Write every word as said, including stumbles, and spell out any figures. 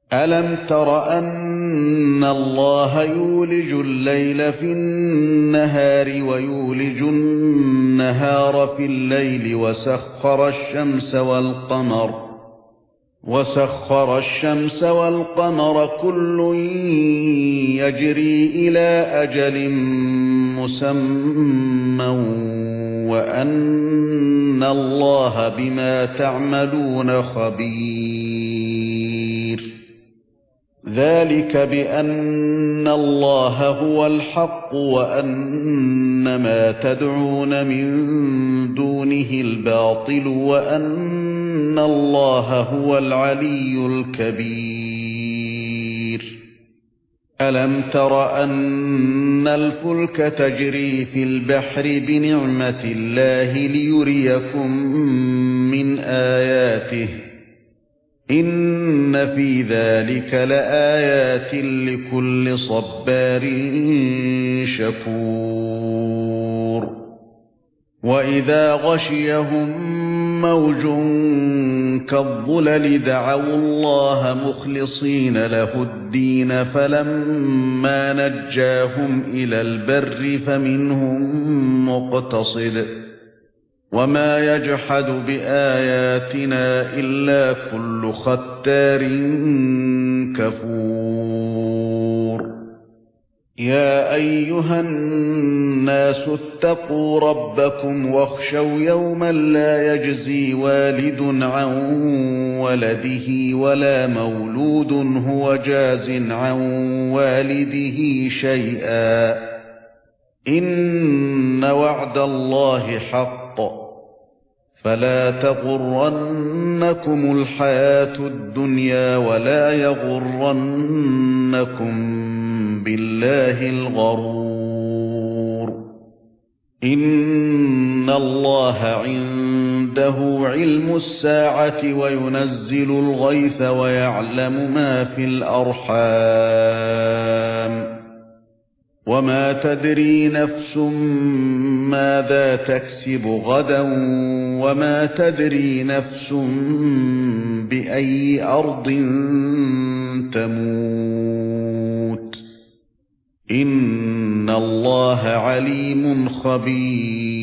أَلَمْ تَرَ أَنَّ اللَّهَ يُولِجُ اللَّيْلَ فِي النَّهَارِ وَيُولِجُ النَّهَارَ في اللَّيْلِ وَسَخَّرَ الشَّمْسَ وَالْقَمَرَ وَسَخَّرَ الشَّمْسَ وَالْقَمَرَ كُلٌّ يَجْرِي إِلَى أَجَلٍ مُّسَمًّى وَأَنَّ اللَّهَ بِمَا تَعْمَلُونَ خَبِيرٌ. ذَلِكَ بِأَنَّ اللَّهَ هُوَ الْحَقُّ وَأَنَّ مَا تَدْعُونَ مِن دُونِهِ الْبَاطِلُ وَأَنَّ اللَّهَ هُوَ الْعَلِيُّ الْكَبِيرُ. أَلَمْ تَرَ أَنَّ الْفُلْكَ تَجْرِي فِي الْبَحْرِ بِنِعْمَتِ اللَّهِ لِيُرِيَكُم مِّنْ آيَاتِهِ إِنَّ فِي ذَلِكَ لَآيَاتٍ لِكُلِّ صَبَّارٍ شَكُورٍ. وَإِذَا غَشِيَهُم مَّوْجٌ كَالظُّلَلِ دَعَوُا اللَّهَ مُخْلِصِينَ لَهُ الدِّينَ فَلَمَّا نَجَّاهُمْ إِلَى الْبَرِّ فَمِنْهُم مُّقْتَصِدٌ وَمَا يَجْحَدُ بِآيَاتِنَا إِلَّا كُلُّ خَتَّارٍ كَفُورٍ. يَا أَيُّهَا النَّاسُ اتَّقُوا رَبَّكُمْ وَاخْشَوْا يَوْمًا لَّا يَجْزِي وَالِدٌ عَن وَلَدِهِ وَلَا مَوْلُودٌ هُوَ جَازٍ عَن وَالِدِهِ شَيْئًا ۚ إِنَّ وَعْدَ اللَّهِ حَقٌّ فَلَا تَغُرَّنَّكُمُ الْحَيَاةُ الدُّنْيَا وَلَا يَغُرَّنَّكُم بِاللَّهِ الْغَرُورُ. إِنَّ اللَّهَ عِندَهُ عِلْمُ السَّاعَةِ وَيُنَزِّلُ الْغَيْثَ وَيَعْلَمُ مَا فِي الْأَرْحَامِ وَمَا تَدْرِي نَفْسٌ مَاذَا تَكْسِبُ غَدًا وَمَا تَدْرِي نَفْسٌ بِأَيِّ أَرْضٍ تَمُوتُ. إِنَّ اللَّهَ عَلِيمٌ خَبِيرٌ.